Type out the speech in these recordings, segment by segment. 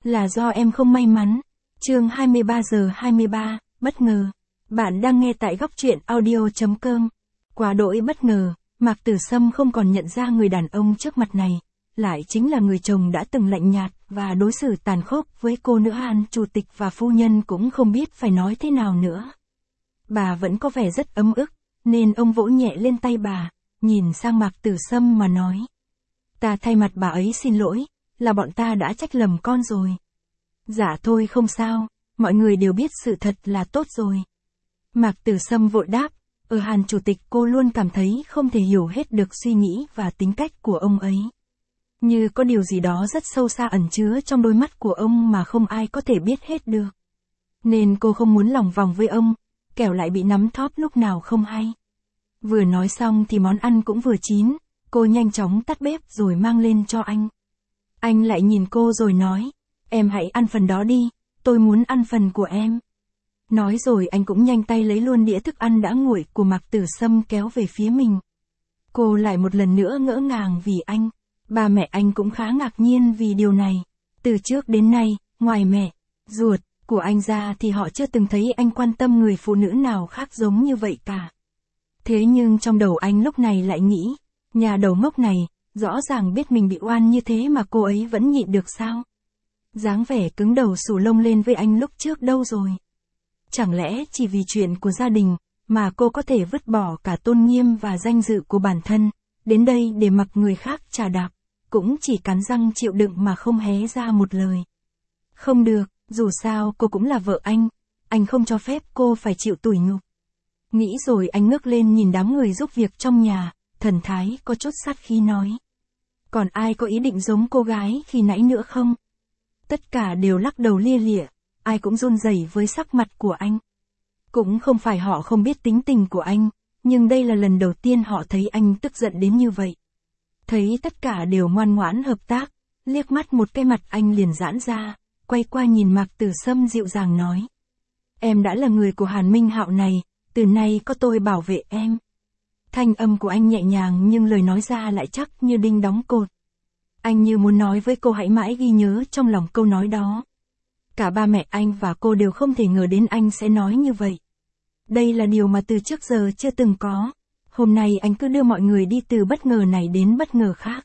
là do em không may mắn. Chương 23:23, bất ngờ. Bạn đang nghe tại góc truyện audio.com. Quá đỗi bất ngờ, Mạc Tử Sâm không còn nhận ra người đàn ông trước mặt này, lại chính là người chồng đã từng lạnh nhạt và đối xử tàn khốc với cô nữa. Hàn chủ tịch và phu nhân cũng không biết phải nói thế nào nữa. Bà vẫn có vẻ rất ấm ức, nên ông vỗ nhẹ lên tay bà, nhìn sang Mạc Tử Sâm mà nói. Ta thay mặt bà ấy xin lỗi, là bọn ta đã trách lầm con rồi. Dạ thôi không sao, mọi người đều biết sự thật là tốt rồi. Mạc Tử Sâm vội đáp, ở Hàn chủ tịch cô luôn cảm thấy không thể hiểu hết được suy nghĩ và tính cách của ông ấy. Như có điều gì đó rất sâu xa ẩn chứa trong đôi mắt của ông mà không ai có thể biết hết được. Nên cô không muốn lòng vòng với ông, kẻo lại bị nắm thóp lúc nào không hay. Vừa nói xong thì món ăn cũng vừa chín, cô nhanh chóng tắt bếp rồi mang lên cho anh. Anh lại nhìn cô rồi nói, em hãy ăn phần đó đi, tôi muốn ăn phần của em. Nói rồi anh cũng nhanh tay lấy luôn đĩa thức ăn đã nguội của Mạc Tử Sâm kéo về phía mình. Cô lại một lần nữa ngỡ ngàng vì anh. Ba mẹ anh cũng khá ngạc nhiên vì điều này. Từ trước đến nay, ngoài mẹ, ruột của anh ra thì họ chưa từng thấy anh quan tâm người phụ nữ nào khác giống như vậy cả. Thế nhưng trong đầu anh lúc này lại nghĩ, nhà đầu ngốc này, rõ ràng biết mình bị oan như thế mà cô ấy vẫn nhịn được sao? Dáng vẻ cứng đầu xù lông lên với anh lúc trước đâu rồi? Chẳng lẽ chỉ vì chuyện của gia đình, mà cô có thể vứt bỏ cả tôn nghiêm và danh dự của bản thân, đến đây để mặc người khác chà đạp, cũng chỉ cắn răng chịu đựng mà không hé ra một lời. Không được, dù sao cô cũng là vợ anh không cho phép cô phải chịu tủi nhục. Nghĩ rồi anh ngước lên nhìn đám người giúp việc trong nhà, thần thái có chút sát khí nói. Còn ai có ý định giống cô gái khi nãy nữa không? Tất cả đều lắc đầu lia lịa, ai cũng run rẩy với sắc mặt của anh. Cũng không phải họ không biết tính tình của anh, nhưng đây là lần đầu tiên họ thấy anh tức giận đến như vậy. Thấy tất cả đều ngoan ngoãn hợp tác, liếc mắt một cái mặt anh liền giãn ra, quay qua nhìn Mạc Tử Sâm dịu dàng nói. Em đã là người của Hàn Minh Hạo này, từ nay có tôi bảo vệ em. Thanh âm của anh nhẹ nhàng nhưng lời nói ra lại chắc như đinh đóng cột. Anh như muốn nói với cô hãy mãi ghi nhớ trong lòng câu nói đó. Cả ba mẹ anh và cô đều không thể ngờ đến anh sẽ nói như vậy. Đây là điều mà từ trước giờ chưa từng có. Hôm nay anh cứ đưa mọi người đi từ bất ngờ này đến bất ngờ khác.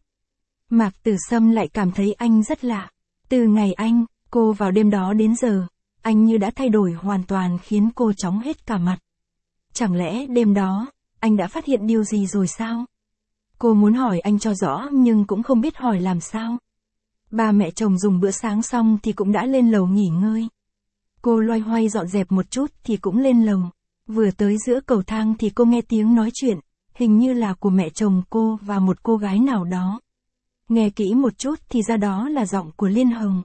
Mạc Tử Sâm lại cảm thấy anh rất lạ. Từ ngày cô vào đêm đó đến giờ, anh như đã thay đổi hoàn toàn khiến cô chóng hết cả mặt. Chẳng lẽ đêm đó, anh đã phát hiện điều gì rồi sao? Cô muốn hỏi anh cho rõ nhưng cũng không biết hỏi làm sao. Ba mẹ chồng dùng bữa sáng xong thì cũng đã lên lầu nghỉ ngơi. Cô loay hoay dọn dẹp một chút thì cũng lên lầu. Vừa tới giữa cầu thang thì cô nghe tiếng nói chuyện, hình như là của mẹ chồng cô và một cô gái nào đó. Nghe kỹ một chút thì ra đó là giọng của Liên Hồng.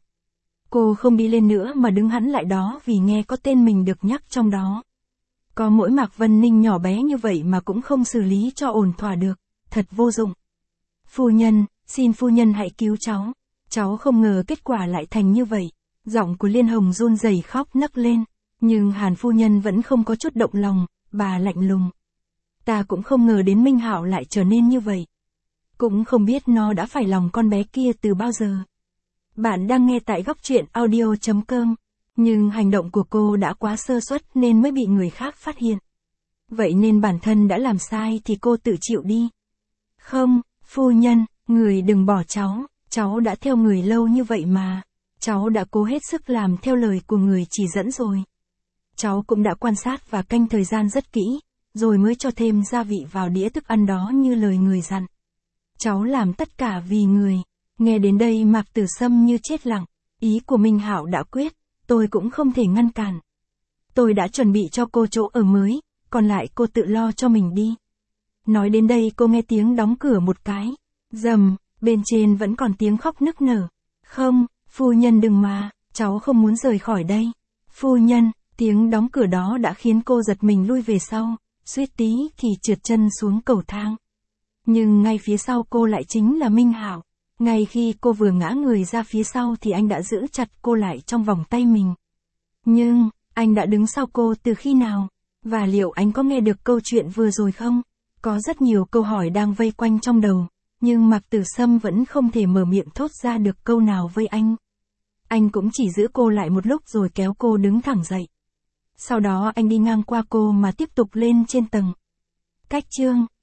Cô không đi lên nữa mà đứng hẳn lại đó vì nghe có tên mình được nhắc trong đó. Có mỗi Mạc Vân Ninh nhỏ bé như vậy mà cũng không xử lý cho ổn thỏa được, thật vô dụng. Phu nhân, xin phu nhân hãy cứu cháu. Cháu không ngờ kết quả lại thành như vậy. Giọng của Liên Hồng run rẩy khóc nấc lên. Nhưng Hàn phu nhân vẫn không có chút động lòng, bà lạnh lùng. Ta cũng không ngờ đến Minh Hạo lại trở nên như vậy. Cũng không biết nó đã phải lòng con bé kia từ bao giờ. Bạn đang nghe tại góc truyện audio.com. Nhưng hành động của cô đã quá sơ suất nên mới bị người khác phát hiện. Vậy nên bản thân đã làm sai thì cô tự chịu đi. Không, phu nhân, người đừng bỏ cháu đã theo người lâu như vậy mà. Cháu đã cố hết sức làm theo lời của người chỉ dẫn rồi. Cháu cũng đã quan sát và canh thời gian rất kỹ, rồi mới cho thêm gia vị vào đĩa thức ăn đó như lời người dặn. Cháu làm tất cả vì người. Nghe đến đây Mạc Tử Sâm như chết lặng, ý của Minh Hạo đã quyết, tôi cũng không thể ngăn cản. Tôi đã chuẩn bị cho cô chỗ ở mới, còn lại cô tự lo cho mình đi. Nói đến đây cô nghe tiếng đóng cửa một cái, rầm, bên trên vẫn còn tiếng khóc nức nở. Không, phu nhân đừng mà, cháu không muốn rời khỏi đây. Phu nhân, tiếng đóng cửa đó đã khiến cô giật mình lui về sau, suýt tí thì trượt chân xuống cầu thang. Nhưng ngay phía sau cô lại chính là Minh Hạo. Ngay khi cô vừa ngã người ra phía sau thì anh đã giữ chặt cô lại trong vòng tay mình. Nhưng, anh đã đứng sau cô từ khi nào? Và liệu anh có nghe được câu chuyện vừa rồi không? Có rất nhiều câu hỏi đang vây quanh trong đầu, nhưng Mạc Tử Sâm vẫn không thể mở miệng thốt ra được câu nào với anh. Anh cũng chỉ giữ cô lại một lúc rồi kéo cô đứng thẳng dậy. Sau đó anh đi ngang qua cô mà tiếp tục lên trên tầng. Cách chương